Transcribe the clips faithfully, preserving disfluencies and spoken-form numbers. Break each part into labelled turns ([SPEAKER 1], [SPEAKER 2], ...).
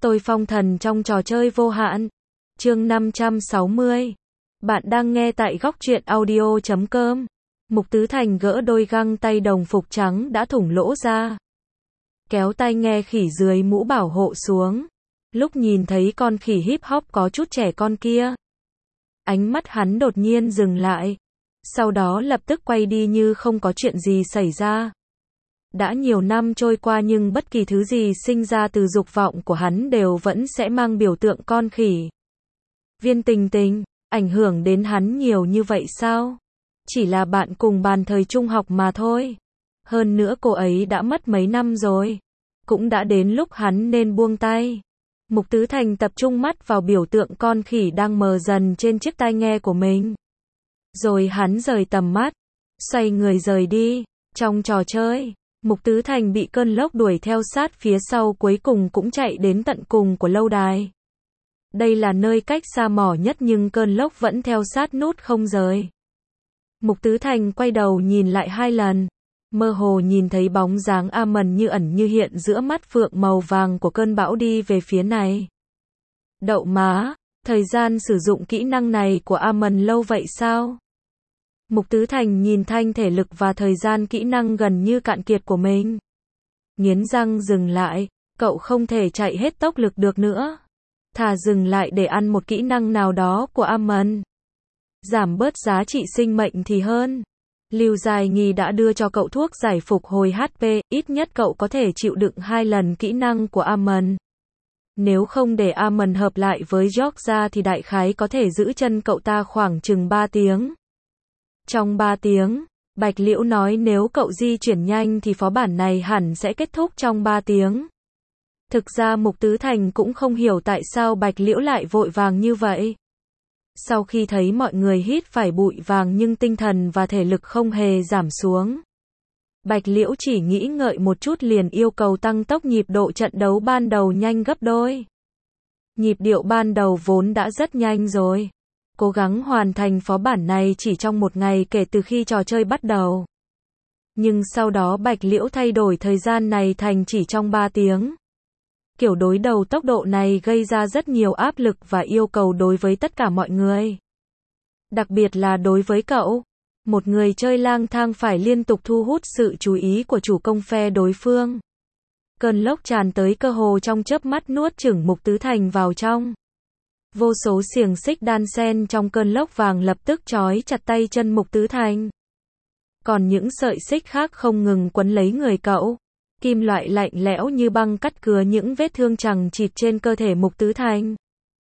[SPEAKER 1] Tôi phong thần trong trò chơi vô hạn. Chương năm trăm sáu mươi. Bạn đang nghe tại góc truyện audio chấm com. Mục Tứ Thành gỡ đôi găng tay đồng phục trắng đã thủng lỗ ra. Kéo tai nghe khỉ dưới mũ bảo hộ xuống. Lúc nhìn thấy con khỉ hip hop có chút trẻ con kia, ánh mắt hắn đột nhiên dừng lại. Sau đó lập tức quay đi như không có chuyện gì xảy ra. Đã nhiều năm trôi qua nhưng bất kỳ thứ gì sinh ra từ dục vọng của hắn đều vẫn sẽ mang biểu tượng con khỉ. Viên Tình Tình, ảnh hưởng đến hắn nhiều như vậy sao? Chỉ là bạn cùng bàn thời trung học mà thôi. Hơn nữa cô ấy đã mất mấy năm rồi. Cũng đã đến lúc hắn nên buông tay. Mục Tứ Thành tập trung mắt vào biểu tượng con khỉ đang mờ dần trên chiếc tai nghe của mình. Rồi hắn rời tầm mắt, xoay người rời đi. Trong trò chơi, Mục Tứ Thành bị cơn lốc đuổi theo sát phía sau, cuối cùng cũng chạy đến tận cùng của lâu đài. Đây là nơi cách xa mỏ nhất nhưng cơn lốc vẫn theo sát nút không rời. Mục Tứ Thành quay đầu nhìn lại hai lần, mơ hồ nhìn thấy bóng dáng Amon như ẩn như hiện giữa mắt phượng màu vàng của cơn bão đi về phía này. Đậu má, thời gian sử dụng kỹ năng này của Amon lâu vậy sao? Mục Tứ Thành nhìn thanh thể lực và thời gian kỹ năng gần như cạn kiệt của mình. Nghiến răng dừng lại, cậu không thể chạy hết tốc lực được nữa. Thà dừng lại để ăn một kỹ năng nào đó của Amon. Giảm bớt giá trị sinh mệnh thì hơn. Lưu Dài Nghi đã đưa cho cậu thuốc giải phục hồi hát pê, ít nhất cậu có thể chịu đựng hai lần kỹ năng của Amon. Nếu không để Amon hợp lại với Georgia thì đại khái có thể giữ chân cậu ta khoảng chừng ba tiếng. Trong ba tiếng, Bạch Liễu nói nếu cậu di chuyển nhanh thì phó bản này hẳn sẽ kết thúc trong ba tiếng. Thực ra Mục Tứ Thành cũng không hiểu tại sao Bạch Liễu lại vội vàng như vậy. Sau khi thấy mọi người hít phải bụi vàng nhưng tinh thần và thể lực không hề giảm xuống, Bạch Liễu chỉ nghĩ ngợi một chút liền yêu cầu tăng tốc nhịp độ trận đấu ban đầu nhanh gấp đôi. Nhịp điệu ban đầu vốn đã rất nhanh rồi. Cố gắng hoàn thành phó bản này chỉ trong một ngày kể từ khi trò chơi bắt đầu. Nhưng sau đó Bạch Liễu thay đổi thời gian này thành chỉ trong ba tiếng. Kiểu đối đầu tốc độ này gây ra rất nhiều áp lực và yêu cầu đối với tất cả mọi người. Đặc biệt là đối với cậu. Một người chơi lang thang phải liên tục thu hút sự chú ý của chủ công phe đối phương. Cơn lốc tràn tới cơ hồ trong chớp mắt nuốt chửng Mục Tứ Thành vào trong. Vô số xiềng xích đan xen trong cơn lốc vàng lập tức trói chặt tay chân Mục Tứ Thành. Còn những sợi xích khác không ngừng quấn lấy người cậu. Kim loại lạnh lẽo như băng cắt cứa những vết thương chằng chịt trên cơ thể Mục Tứ Thành.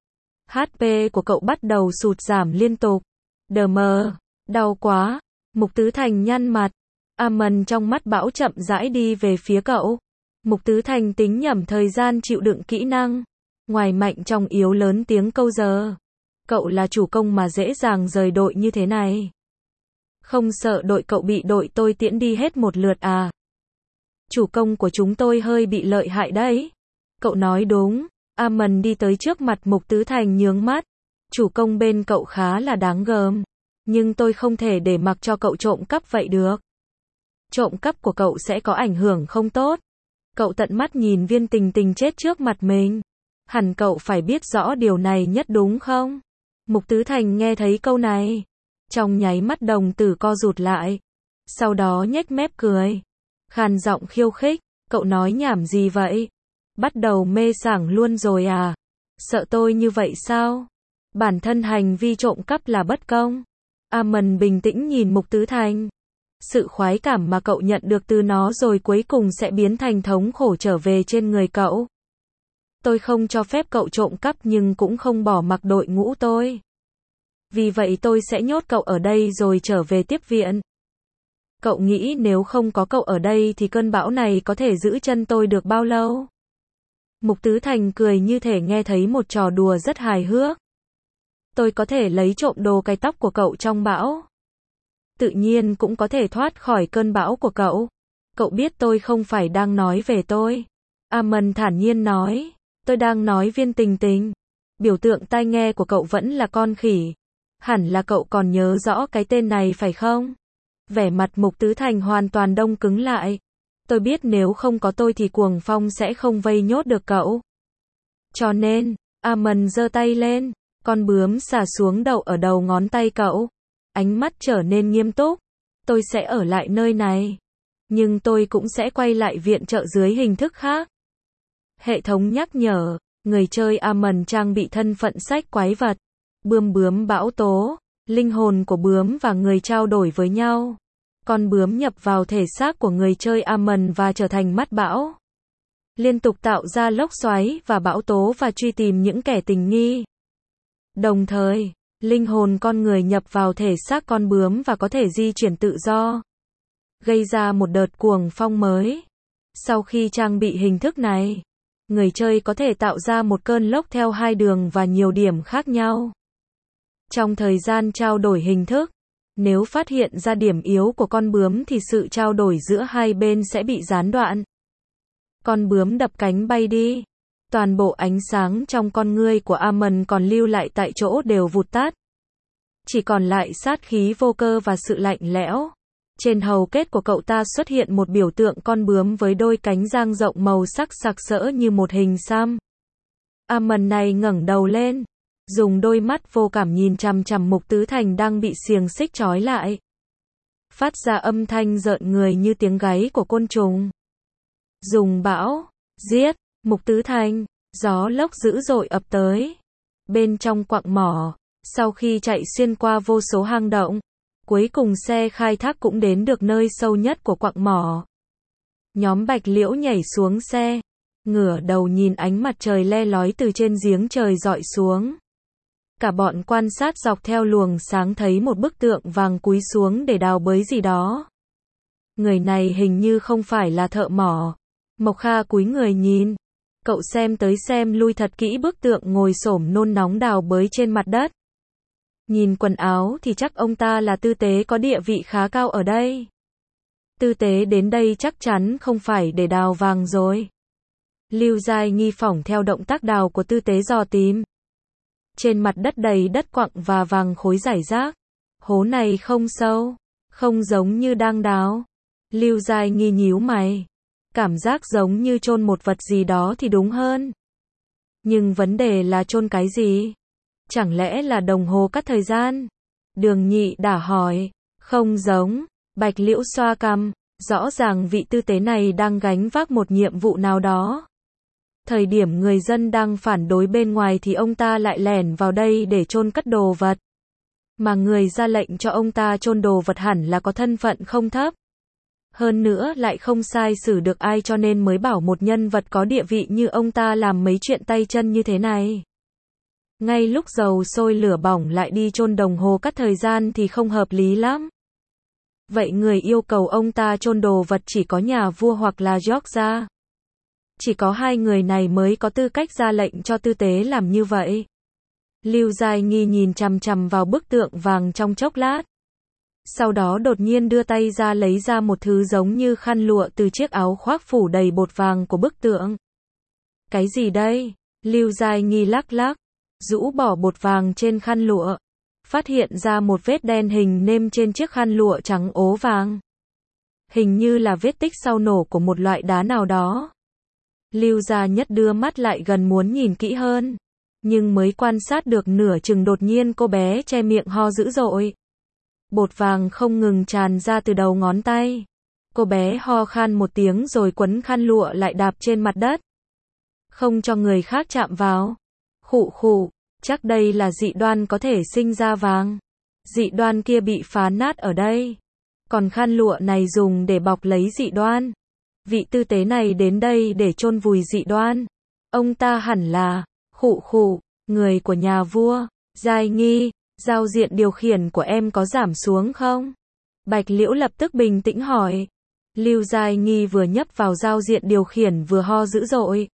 [SPEAKER 1] hát pê của cậu bắt đầu sụt giảm liên tục. Đờ mờ, đau quá. Mục Tứ Thành nhăn mặt. Amon trong mắt bão chậm rãi đi về phía cậu. Mục Tứ Thành tính nhẩm thời gian chịu đựng kỹ năng. Ngoài mạnh trong yếu lớn tiếng câu giờ. Cậu là chủ công mà dễ dàng rời đội như thế này. Không sợ đội cậu bị đội tôi tiễn đi hết một lượt à? Chủ công của chúng tôi hơi bị lợi hại đấy. Cậu nói đúng. Amon đi tới trước mặt Mục Tứ Thành nhướng mắt. Chủ công bên cậu khá là đáng gờm. Nhưng tôi không thể để mặc cho cậu trộm cắp vậy được. Trộm cắp của cậu sẽ có ảnh hưởng không tốt. Cậu tận mắt nhìn Viên Tình Tình chết trước mặt mình. Hẳn cậu phải biết rõ điều này nhất đúng không? Mục Tứ Thành nghe thấy câu này. Trong nháy mắt đồng tử co rụt lại. Sau đó nhếch mép cười. Khàn giọng khiêu khích. Cậu nói nhảm gì vậy? Bắt đầu mê sảng luôn rồi à? Sợ tôi như vậy sao? Bản thân hành vi trộm cắp là bất công. Amon bình tĩnh nhìn Mục Tứ Thành. Sự khoái cảm mà cậu nhận được từ nó rồi cuối cùng sẽ biến thành thống khổ trở về trên người cậu. Tôi không cho phép cậu trộm cắp nhưng cũng không bỏ mặc đội ngũ tôi. Vì vậy tôi sẽ nhốt cậu ở đây rồi trở về tiếp viện. Cậu nghĩ nếu không có cậu ở đây thì cơn bão này có thể giữ chân tôi được bao lâu? Mục Tứ Thành cười như thể nghe thấy một trò đùa rất hài hước. Tôi có thể lấy trộm đồ cái tóc của cậu trong bão. Tự nhiên cũng có thể thoát khỏi cơn bão của cậu. Cậu biết tôi không phải đang nói về tôi. Amon thản nhiên nói. Tôi đang nói Viên Tình Tình. Biểu tượng tai nghe của cậu vẫn là con khỉ. Hẳn là cậu còn nhớ rõ cái tên này phải không? Vẻ mặt Mục Tứ Thành hoàn toàn đông cứng lại. Tôi biết nếu không có tôi thì cuồng phong sẽ không vây nhốt được cậu. Cho nên, Amon giơ tay lên, con bướm xà xuống đậu ở đầu ngón tay cậu. Ánh mắt trở nên nghiêm túc. Tôi sẽ ở lại nơi này. Nhưng tôi cũng sẽ quay lại viện trợ dưới hình thức khác. Hệ thống nhắc nhở, người chơi Amon trang bị thân phận sách quái vật. Bươm bướm bão tố, linh hồn của bướm và người trao đổi với nhau. Con bướm nhập vào thể xác của người chơi Amon và trở thành mắt bão. Liên tục tạo ra lốc xoáy và bão tố và truy tìm những kẻ tình nghi. Đồng thời, linh hồn con người nhập vào thể xác con bướm và có thể di chuyển tự do, gây ra một đợt cuồng phong mới. Sau khi trang bị hình thức này, người chơi có thể tạo ra một cơn lốc theo hai đường và nhiều điểm khác nhau. Trong thời gian trao đổi hình thức, nếu phát hiện ra điểm yếu của con bướm thì sự trao đổi giữa hai bên sẽ bị gián đoạn. Con bướm đập cánh bay đi. Toàn bộ ánh sáng trong con ngươi của Amon còn lưu lại tại chỗ đều vụt tắt. Chỉ còn lại sát khí vô cơ và sự lạnh lẽo. Trên hầu kết của cậu ta xuất hiện một biểu tượng con bướm với đôi cánh dang rộng màu sắc sặc sỡ như một hình xăm. Amon này ngẩng đầu lên, dùng đôi mắt vô cảm nhìn chằm chằm Mục Tứ Thành đang bị xiềng xích trói lại. Phát ra âm thanh rợn người như tiếng gáy của côn trùng. Dùng bão, giết, Mục Tứ Thành, gió lốc dữ dội ập tới. Bên trong quặng mỏ, sau khi chạy xuyên qua vô số hang động, cuối cùng xe khai thác cũng đến được nơi sâu nhất của quặng mỏ. Nhóm Bạch Liễu nhảy xuống xe, ngửa đầu nhìn ánh mặt trời le lói từ trên giếng trời rọi xuống. Cả bọn quan sát dọc theo luồng sáng thấy một bức tượng vàng cúi xuống để đào bới gì đó. Người này hình như không phải là thợ mỏ. Mộc Kha cúi người nhìn. Cậu xem tới xem lui thật kỹ bức tượng ngồi xổm nôn nóng đào bới trên mặt đất. Nhìn quần áo thì chắc ông ta là tư tế có địa vị khá cao ở đây. Tư tế đến đây chắc chắn không phải để đào vàng rồi. Lưu Giai nghi phỏng theo động tác đào của tư tế dò tìm. Trên mặt đất đầy đất quặng và vàng khối rải rác. Hố này không sâu, không giống như đang đào. Lưu Giai nghi nhíu mày. Cảm giác giống như chôn một vật gì đó thì đúng hơn. Nhưng vấn đề là chôn cái gì? Chẳng lẽ là đồng hồ cắt thời gian? Đường Nhị đã hỏi. Không giống. Bạch Liễu xoa cằm. Rõ ràng vị tư tế này đang gánh vác một nhiệm vụ nào đó. Thời điểm người dân đang phản đối bên ngoài thì ông ta lại lẻn vào đây để chôn cất đồ vật. Mà người ra lệnh cho ông ta chôn đồ vật hẳn là có thân phận không thấp. Hơn nữa lại không sai xử được ai cho nên mới bảo một nhân vật có địa vị như ông ta làm mấy chuyện tay chân như thế này. Ngay lúc dầu sôi lửa bỏng lại đi chôn đồng hồ cắt thời gian thì không hợp lý lắm. Vậy người yêu cầu ông ta chôn đồ vật chỉ có nhà vua hoặc là Georgia. Chỉ có hai người này mới có tư cách ra lệnh cho tư tế làm như vậy. Lưu Giai nghi nhìn chằm chằm vào bức tượng vàng trong chốc lát. Sau đó đột nhiên đưa tay ra lấy ra một thứ giống như khăn lụa từ chiếc áo khoác phủ đầy bột vàng của bức tượng. Cái gì đây? Lưu Giai nghi lắc lắc, rũ bỏ bột vàng trên khăn lụa. Phát hiện ra một vết đen hình nêm trên chiếc khăn lụa trắng ố vàng. Hình như là vết tích sau nổ của một loại đá nào đó. Lưu Gia Nhất đưa mắt lại gần muốn nhìn kỹ hơn. Nhưng mới quan sát được nửa chừng đột nhiên cô bé che miệng ho dữ dội. Bột vàng không ngừng tràn ra từ đầu ngón tay. Cô bé ho khan một tiếng rồi quấn khăn lụa lại đạp trên mặt đất. Không cho người khác chạm vào. Khụ khụ, chắc đây là dị đoan có thể sinh ra vàng. Dị đoan kia bị phá nát ở đây. Còn khăn lụa này dùng để bọc lấy dị đoan. Vị tư tế này đến đây để chôn vùi dị đoan. Ông ta hẳn là, khụ khụ, người của nhà vua. Giai nghi, giao diện điều khiển của em có giảm xuống không? Bạch Liễu lập tức bình tĩnh hỏi. Lưu Giai nghi vừa nhấp vào giao diện điều khiển vừa ho dữ dội.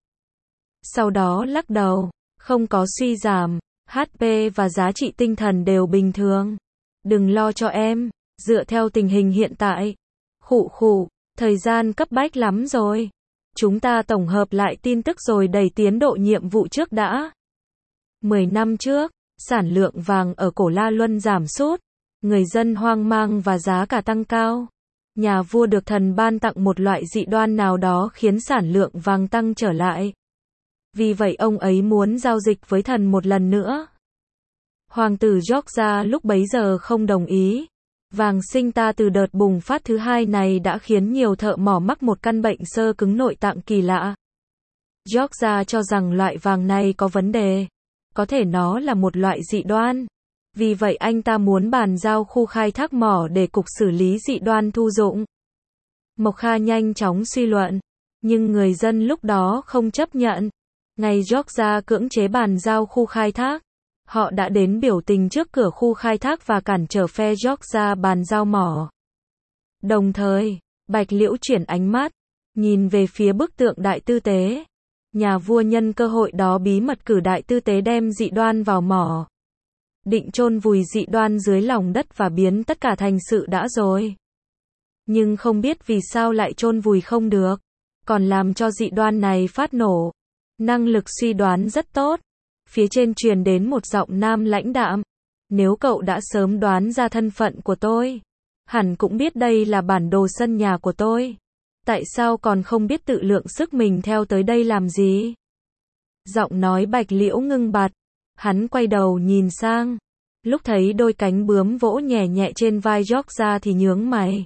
[SPEAKER 1] Sau đó lắc đầu, không có suy giảm, hát pê và giá trị tinh thần đều bình thường. Đừng lo cho em, dựa theo tình hình hiện tại. Khụ khụ, thời gian cấp bách lắm rồi. Chúng ta tổng hợp lại tin tức rồi đẩy tiến độ nhiệm vụ trước đã. Mười năm trước, sản lượng vàng ở Cổ La Luân giảm sút, người dân hoang mang và giá cả tăng cao. Nhà vua được thần ban tặng một loại dị đoan nào đó khiến sản lượng vàng tăng trở lại. Vì vậy ông ấy muốn giao dịch với thần một lần nữa. Hoàng tử Georgia lúc bấy giờ không đồng ý. Vàng sinh ta từ đợt bùng phát thứ hai này đã khiến nhiều thợ mỏ mắc một căn bệnh xơ cứng nội tạng kỳ lạ. Georgia cho rằng loại vàng này có vấn đề. Có thể nó là một loại dị đoan. Vì vậy anh ta muốn bàn giao khu khai thác mỏ để cục xử lý dị đoan thu dụng. Mộc Kha nhanh chóng suy luận. Nhưng người dân lúc đó không chấp nhận. Ngày Georgia cưỡng chế bàn giao khu khai thác. Họ đã đến biểu tình trước cửa khu khai thác và cản trở phe Georgia bàn giao mỏ. Đồng thời, Bạch Liễu chuyển ánh mắt, nhìn về phía bức tượng đại tư tế. Nhà vua nhân cơ hội đó bí mật cử đại tư tế đem dị đoan vào mỏ. Định chôn vùi dị đoan dưới lòng đất và biến tất cả thành sự đã rồi. Nhưng không biết vì sao lại chôn vùi không được, còn làm cho dị đoan này phát nổ. Năng lực suy đoán rất tốt. Phía trên truyền đến một giọng nam lãnh đạm. Nếu cậu đã sớm đoán ra thân phận của tôi, hẳn cũng biết đây là bản đồ sân nhà của tôi. Tại sao còn không biết tự lượng sức mình theo tới đây làm gì? Giọng nói Bạch Liễu ngưng bặt. Hắn quay đầu nhìn sang. Lúc thấy đôi cánh bướm vỗ nhẹ nhẹ trên vai Georgia thì nhướng mày.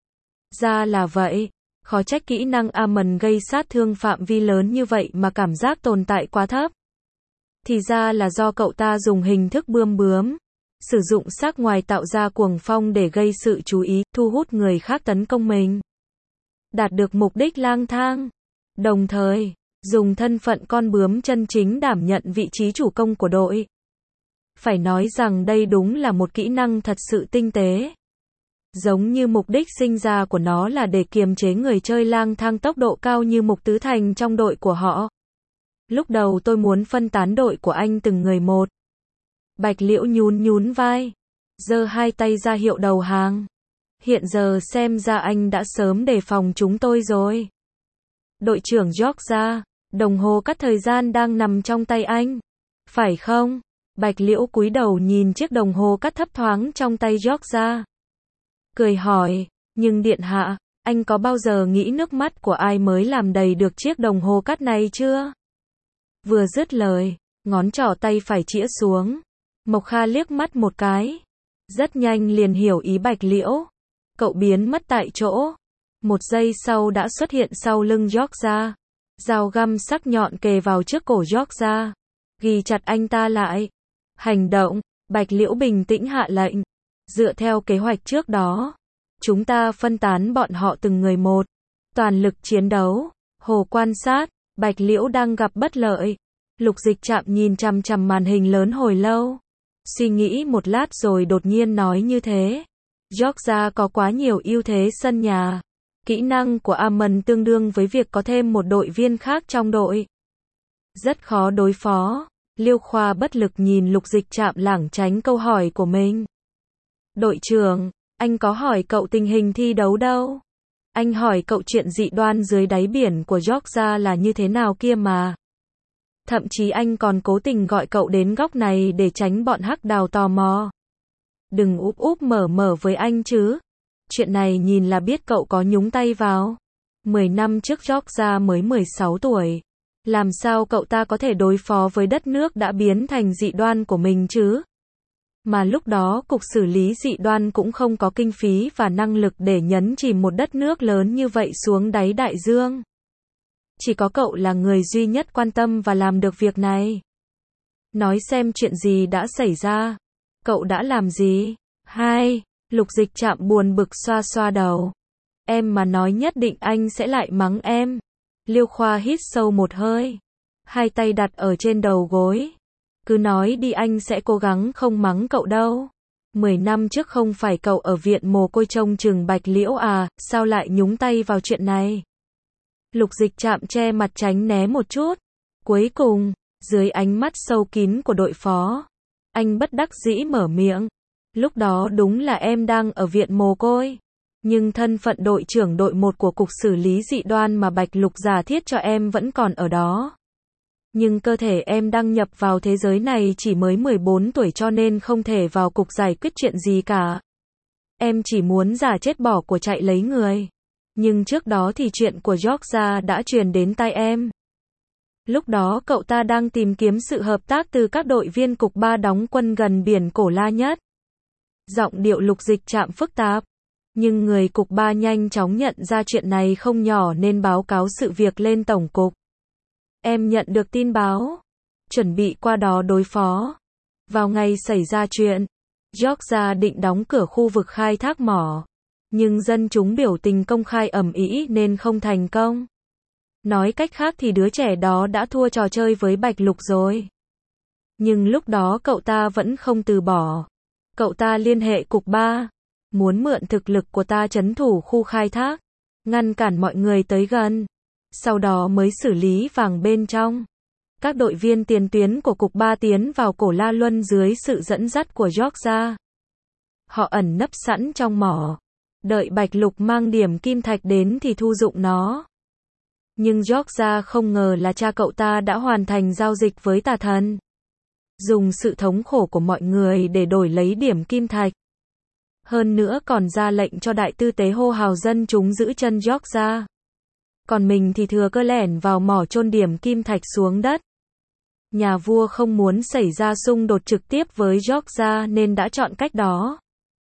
[SPEAKER 1] Ra là vậy. Khó trách kỹ năng Amon gây sát thương phạm vi lớn như vậy mà cảm giác tồn tại quá thấp. Thì ra là do cậu ta dùng hình thức bươm bướm. Sử dụng sắc ngoài tạo ra cuồng phong để gây sự chú ý, thu hút người khác tấn công mình. Đạt được mục đích lang thang. Đồng thời, dùng thân phận con bướm chân chính đảm nhận vị trí chủ công của đội. Phải nói rằng đây đúng là một kỹ năng thật sự tinh tế. Giống như mục đích sinh ra của nó là để kiềm chế người chơi lang thang tốc độ cao như Mục Tứ Thành trong đội của họ. Lúc đầu tôi muốn phân tán đội của anh từng người một. Bạch Liễu nhún nhún vai, giơ hai tay ra hiệu đầu hàng. Hiện giờ xem ra anh đã sớm đề phòng chúng tôi rồi. Đội trưởng Georgia, đồng hồ cắt thời gian đang nằm trong tay anh. Phải không? Bạch Liễu cúi đầu nhìn chiếc đồng hồ cắt thấp thoáng trong tay Georgia. Cười hỏi, nhưng điện hạ, anh có bao giờ nghĩ nước mắt của ai mới làm đầy được chiếc đồng hồ cắt này chưa? Vừa dứt lời, ngón trỏ tay phải chĩa xuống. Mộc Kha liếc mắt một cái. Rất nhanh liền hiểu ý Bạch Liễu. Cậu biến mất tại chỗ. Một giây sau đã xuất hiện sau lưng Georgia. Dao găm sắc nhọn kề vào trước cổ Georgia. Ghi chặt anh ta lại. Hành động, Bạch Liễu bình tĩnh hạ lệnh. Dựa theo kế hoạch trước đó, chúng ta phân tán bọn họ từng người một. Toàn lực chiến đấu. Hồ quan sát, Bạch Liễu đang gặp bất lợi. Lục Dịch Trạm nhìn chằm chằm màn hình lớn hồi lâu. Suy nghĩ một lát rồi đột nhiên nói như thế. Georgia có quá nhiều ưu thế sân nhà. Kỹ năng của Amon tương đương với việc có thêm một đội viên khác trong đội. Rất khó đối phó. Liêu Khoa bất lực nhìn Lục Dịch Trạm lảng tránh câu hỏi của mình. Đội trưởng, anh có hỏi cậu tình hình thi đấu đâu? Anh hỏi cậu chuyện dị đoan dưới đáy biển của Georgia là như thế nào kia mà. Thậm chí anh còn cố tình gọi cậu đến góc này để tránh bọn hắc đào tò mò. Đừng úp úp mở mở với anh chứ. Chuyện này nhìn là biết cậu có nhúng tay vào. Mười năm trước Georgia mới mười sáu tuổi. Làm sao cậu ta có thể đối phó với đất nước đã biến thành dị đoan của mình chứ? Mà lúc đó cục xử lý dị đoan cũng không có kinh phí và năng lực để nhấn chìm một đất nước lớn như vậy xuống đáy đại dương. Chỉ có cậu là người duy nhất quan tâm và làm được việc này. Nói xem chuyện gì đã xảy ra. Cậu đã làm gì? Hai, Lục Dịch Trạm buồn bực xoa xoa đầu. Em mà nói nhất định anh sẽ lại mắng em. Liêu Khoa hít sâu một hơi. Hai tay đặt ở trên đầu gối. Cứ nói đi, anh sẽ cố gắng không mắng cậu đâu. Mười năm trước không phải cậu ở viện mồ côi trông chừng Bạch Liễu à, sao lại nhúng tay vào chuyện này? Lục Dịch Trạm che mặt tránh né một chút. Cuối cùng, dưới ánh mắt sâu kín của đội phó, anh bất đắc dĩ mở miệng. Lúc đó đúng là em đang ở viện mồ côi. Nhưng thân phận đội trưởng đội một của cục xử lý dị đoan mà Bạch Lục giả thiết cho em vẫn còn ở đó. Nhưng cơ thể em đăng nhập vào thế giới này chỉ mới mười bốn tuổi cho nên không thể vào cục giải quyết chuyện gì cả. Em chỉ muốn giả chết bỏ của chạy lấy người. Nhưng trước đó thì chuyện của Georgia đã truyền đến tai em. Lúc đó cậu ta đang tìm kiếm sự hợp tác từ các đội viên Cục ba đóng quân gần biển Cổ La nhất. Giọng điệu Lục Dịch Trạm phức tạp. Nhưng người Cục ba nhanh chóng nhận ra chuyện này không nhỏ nên báo cáo sự việc lên Tổng cục. Em nhận được tin báo. Chuẩn bị qua đó đối phó. Vào ngày xảy ra chuyện, Georgia định đóng cửa khu vực khai thác mỏ. Nhưng dân chúng biểu tình công khai ầm ĩ nên không thành công. Nói cách khác thì đứa trẻ đó đã thua trò chơi với Bạch Lục rồi. Nhưng lúc đó cậu ta vẫn không từ bỏ. Cậu ta liên hệ Cục ba, muốn mượn thực lực của ta trấn thủ khu khai thác, ngăn cản mọi người tới gần, sau đó mới xử lý vàng bên trong. Các đội viên tiền tuyến của Cục ba tiến vào Cổ La Luân dưới sự dẫn dắt của Georgia. Họ ẩn nấp sẵn trong mỏ, đợi Bạch Lục mang điểm kim thạch đến thì thu dụng nó. Nhưng Georgia không ngờ là cha cậu ta đã hoàn thành giao dịch với tà thần. Dùng sự thống khổ của mọi người để đổi lấy điểm kim thạch. Hơn nữa còn ra lệnh cho đại tư tế hô hào dân chúng giữ chân Georgia. Còn mình thì thừa cơ lẻn vào mỏ chôn điểm kim thạch xuống đất. Nhà vua không muốn xảy ra xung đột trực tiếp với Georgia nên đã chọn cách đó.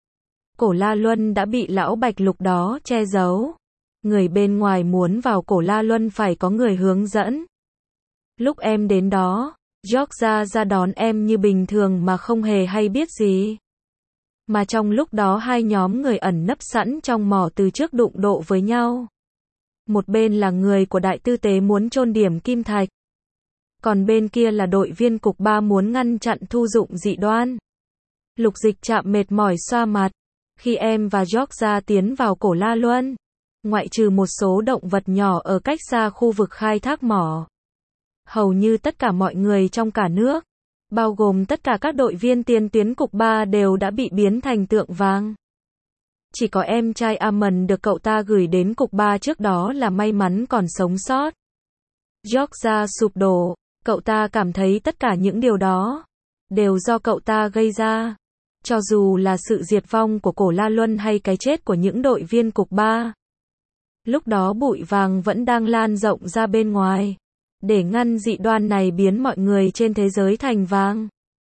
[SPEAKER 1] Cổ La Luân đã bị lão Bạch Lục đó che giấu. Người bên ngoài muốn vào Cổ La Luân phải có người hướng dẫn. Lúc em đến đó, Georgia ra đón em như bình thường mà không hề hay biết gì. Mà trong lúc đó hai nhóm người ẩn nấp sẵn trong mỏ từ trước đụng độ với nhau. Một bên là người của đại tư tế muốn chôn điểm kim thạch. Còn bên kia là đội viên Cục ba muốn ngăn chặn thu dụng dị đoan. Lục Dịch Trạm mệt mỏi xoa mặt. Khi em và Georgia tiến vào Cổ La Luân, ngoại trừ một số động vật nhỏ ở cách xa khu vực khai thác mỏ, hầu như tất cả mọi người trong cả nước, bao gồm tất cả các đội viên tiền tuyến Cục ba đều đã bị biến thành tượng vàng. Chỉ có em trai Amon được cậu ta gửi đến Cục ba trước đó là may mắn còn sống sót. Georgia sụp đổ, cậu ta cảm thấy tất cả những điều đó đều do cậu ta gây ra. Cho dù là sự diệt vong của Cổ La Luân hay cái chết của những đội viên Cục ba. Lúc đó bụi vàng vẫn đang lan rộng ra bên ngoài. Để ngăn dị đoan này biến mọi người trên thế giới thành vàng.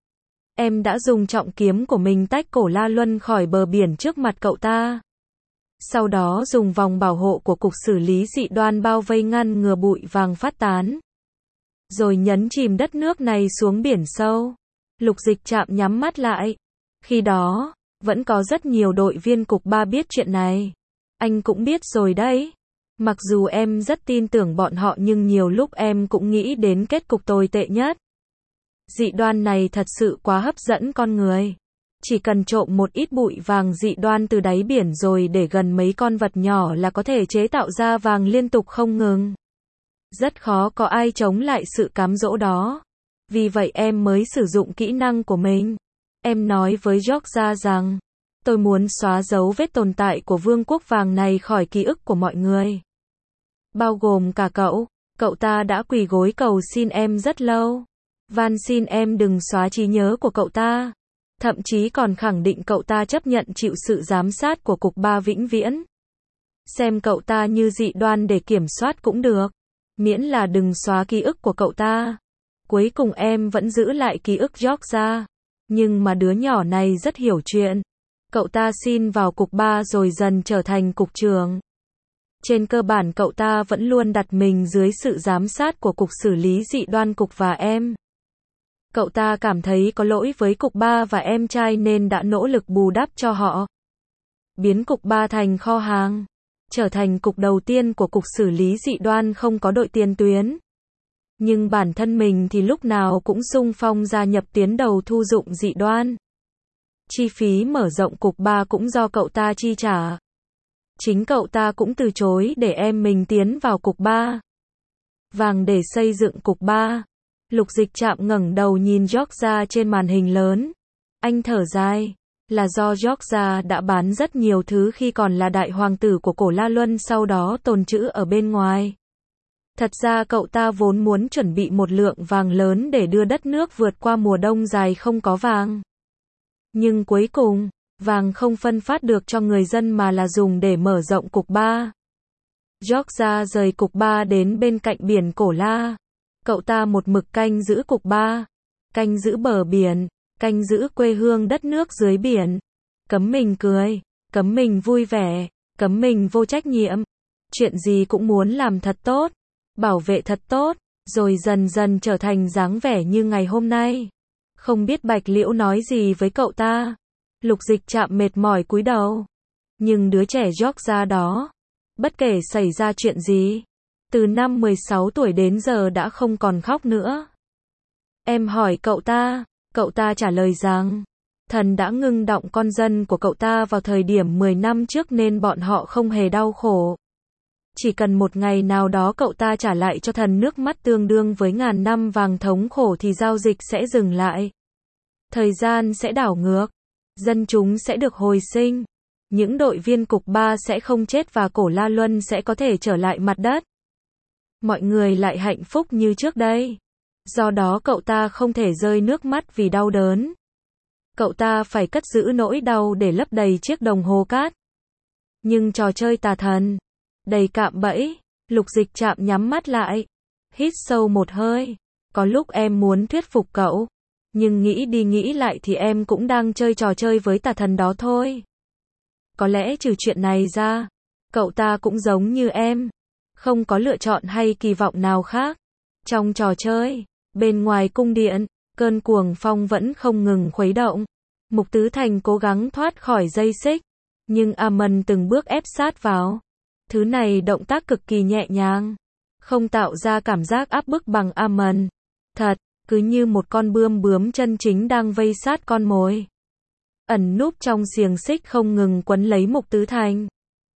[SPEAKER 1] Em đã dùng trọng kiếm của mình tách Cổ La Luân khỏi bờ biển trước mặt cậu ta. Sau đó dùng vòng bảo hộ của Cục xử lý dị đoan bao vây ngăn ngừa bụi vàng phát tán. Rồi nhấn chìm đất nước này xuống biển sâu. Lục Dịch Trạm nhắm mắt lại. Khi đó, vẫn có rất nhiều đội viên Cục ba biết chuyện này. Anh cũng biết rồi đấy. Mặc dù em rất tin tưởng bọn họ nhưng nhiều lúc em cũng nghĩ đến kết cục tồi tệ nhất. Dị đoan này thật sự quá hấp dẫn con người. Chỉ cần trộm một ít bụi vàng dị đoan từ đáy biển rồi để gần mấy con vật nhỏ là có thể chế tạo ra vàng liên tục không ngừng. Rất khó có ai chống lại sự cám dỗ đó. Vì vậy em mới sử dụng kỹ năng của mình. Em nói với Georgia rằng, tôi muốn xóa dấu vết tồn tại của vương quốc vàng này khỏi ký ức của mọi người. Bao gồm cả cậu, cậu ta đã quỳ gối cầu xin em rất lâu. Van xin em đừng xóa trí nhớ của cậu ta. Thậm chí còn khẳng định cậu ta chấp nhận chịu sự giám sát của Cục ba vĩnh viễn. Xem cậu ta như dị đoan để kiểm soát cũng được. Miễn là đừng xóa ký ức của cậu ta. Cuối cùng em vẫn giữ lại ký ức Georgia. Nhưng mà đứa nhỏ này rất hiểu chuyện. Cậu ta xin vào Cục ba rồi dần trở thành cục trưởng. Trên cơ bản cậu ta vẫn luôn đặt mình dưới sự giám sát của Cục xử lý dị đoan Cục và em. Cậu ta cảm thấy có lỗi với Cục ba và em trai nên đã nỗ lực bù đắp cho họ. Biến Cục ba thành kho hàng. Trở thành cục đầu tiên của Cục xử lý dị đoan không có đội tiền tuyến. Nhưng bản thân mình thì lúc nào cũng xung phong gia nhập tuyến đầu thu dụng dị đoan. Chi phí mở rộng Cục ba cũng do cậu ta chi trả. Chính cậu ta cũng từ chối để em mình tiến vào Cục ba. Vàng để xây dựng Cục ba. Lục Dịch Trạm ngẩng đầu nhìn Georgia trên màn hình lớn. Anh thở dài. Là do Georgia đã bán rất nhiều thứ khi còn là đại hoàng tử của Cổ La Luân sau đó tồn trữ ở bên ngoài. Thật ra cậu ta vốn muốn chuẩn bị một lượng vàng lớn để đưa đất nước vượt qua mùa đông dài không có vàng. Nhưng cuối cùng, vàng không phân phát được cho người dân mà là dùng để mở rộng Cục ba. Georgia rời Cục ba đến bên cạnh biển Cổ La. Cậu ta một mực canh giữ cục ba, canh giữ bờ biển, canh giữ quê hương đất nước dưới biển. Cấm mình cười, cấm mình vui vẻ, cấm mình vô trách nhiệm. Chuyện gì cũng muốn làm thật tốt, bảo vệ thật tốt, rồi dần dần trở thành dáng vẻ như ngày hôm nay. Không biết Bạch Liễu nói gì với cậu ta. Lục Dịch Trạm mệt mỏi cúi đầu. Nhưng đứa trẻ Georgia đó, bất kể xảy ra chuyện gì, từ năm mười sáu tuổi đến giờ đã không còn khóc nữa. Em hỏi cậu ta, cậu ta trả lời rằng, thần đã ngưng động con dân của cậu ta vào thời điểm mười năm trước nên bọn họ không hề đau khổ. Chỉ cần một ngày nào đó cậu ta trả lại cho thần nước mắt tương đương với ngàn năm vàng thống khổ thì giao dịch sẽ dừng lại. Thời gian sẽ đảo ngược, dân chúng sẽ được hồi sinh, những đội viên cục ba sẽ không chết và Cổ La Luân sẽ có thể trở lại mặt đất. Mọi người lại hạnh phúc như trước đây. Do đó cậu ta không thể rơi nước mắt vì đau đớn. Cậu ta phải cất giữ nỗi đau để lấp đầy chiếc đồng hồ cát. Nhưng trò chơi tà thần, đầy cạm bẫy. Lục Dịch Trạm nhắm mắt lại, hít sâu một hơi. Có lúc em muốn thuyết phục cậu, nhưng nghĩ đi nghĩ lại thì em cũng đang chơi trò chơi với tà thần đó thôi. Có lẽ trừ chuyện này ra, cậu ta cũng giống như em, không có lựa chọn hay kỳ vọng nào khác. Trong trò chơi, bên ngoài cung điện, cơn cuồng phong vẫn không ngừng khuấy động. Mục Tứ Thành cố gắng thoát khỏi dây xích, nhưng Amon từng bước ép sát vào. Thứ này động tác cực kỳ nhẹ nhàng, không tạo ra cảm giác áp bức bằng Amon. Thật, cứ như một con bươm bướm chân chính đang vây sát con mồi. Ẩn núp trong xiềng xích không ngừng quấn lấy Mục Tứ Thành.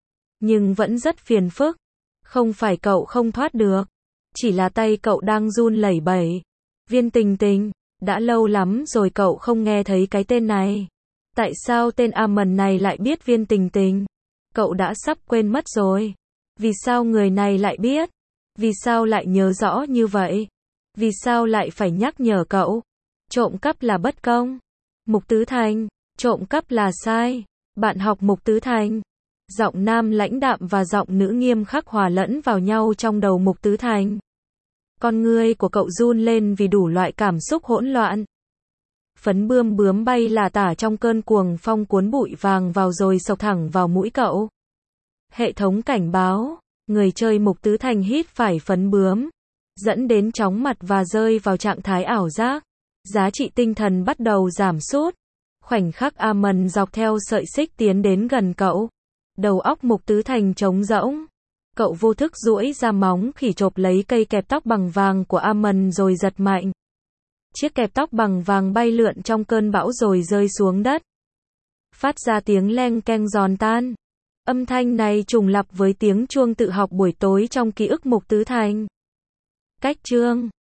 [SPEAKER 1] Nhưng vẫn rất phiền phức. Không phải cậu không thoát được, chỉ là tay cậu đang run lẩy bẩy. Viên Tình Tình, đã lâu lắm rồi cậu không nghe thấy cái tên này. Tại sao tên Amon này lại biết Viên Tình Tình? Cậu đã sắp quên mất rồi. Vì sao người này lại biết? Vì sao lại nhớ rõ như vậy? Vì sao lại phải nhắc nhở cậu? Trộm cắp là bất công. Mục Tứ Thành, trộm cắp là sai. Bạn học Mục Tứ Thành. Giọng nam lãnh đạm và giọng nữ nghiêm khắc hòa lẫn vào nhau trong đầu Mục Tứ Thành. Con ngươi của cậu run lên vì đủ loại cảm xúc hỗn loạn. Phấn bươm bướm bay lả tả trong cơn cuồng phong cuốn bụi vàng vào rồi sộc thẳng vào mũi cậu. Hệ thống cảnh báo, người chơi Mục Tứ Thành hít phải phấn bướm, dẫn đến chóng mặt và rơi vào trạng thái ảo giác. Giá trị tinh thần bắt đầu giảm sút. Khoảnh khắc Amon dọc theo sợi xích tiến đến gần cậu. Đầu óc Mục Tứ Thành trống rỗng. Cậu vô thức duỗi ra móng khỉ chộp lấy cây kẹp tóc bằng vàng của Amon rồi giật mạnh. Chiếc kẹp tóc bằng vàng bay lượn trong cơn bão rồi rơi xuống đất. Phát ra tiếng leng keng giòn tan. Âm thanh này trùng lặp với tiếng chuông tự học buổi tối trong ký ức Mục Tứ Thành. Cách chương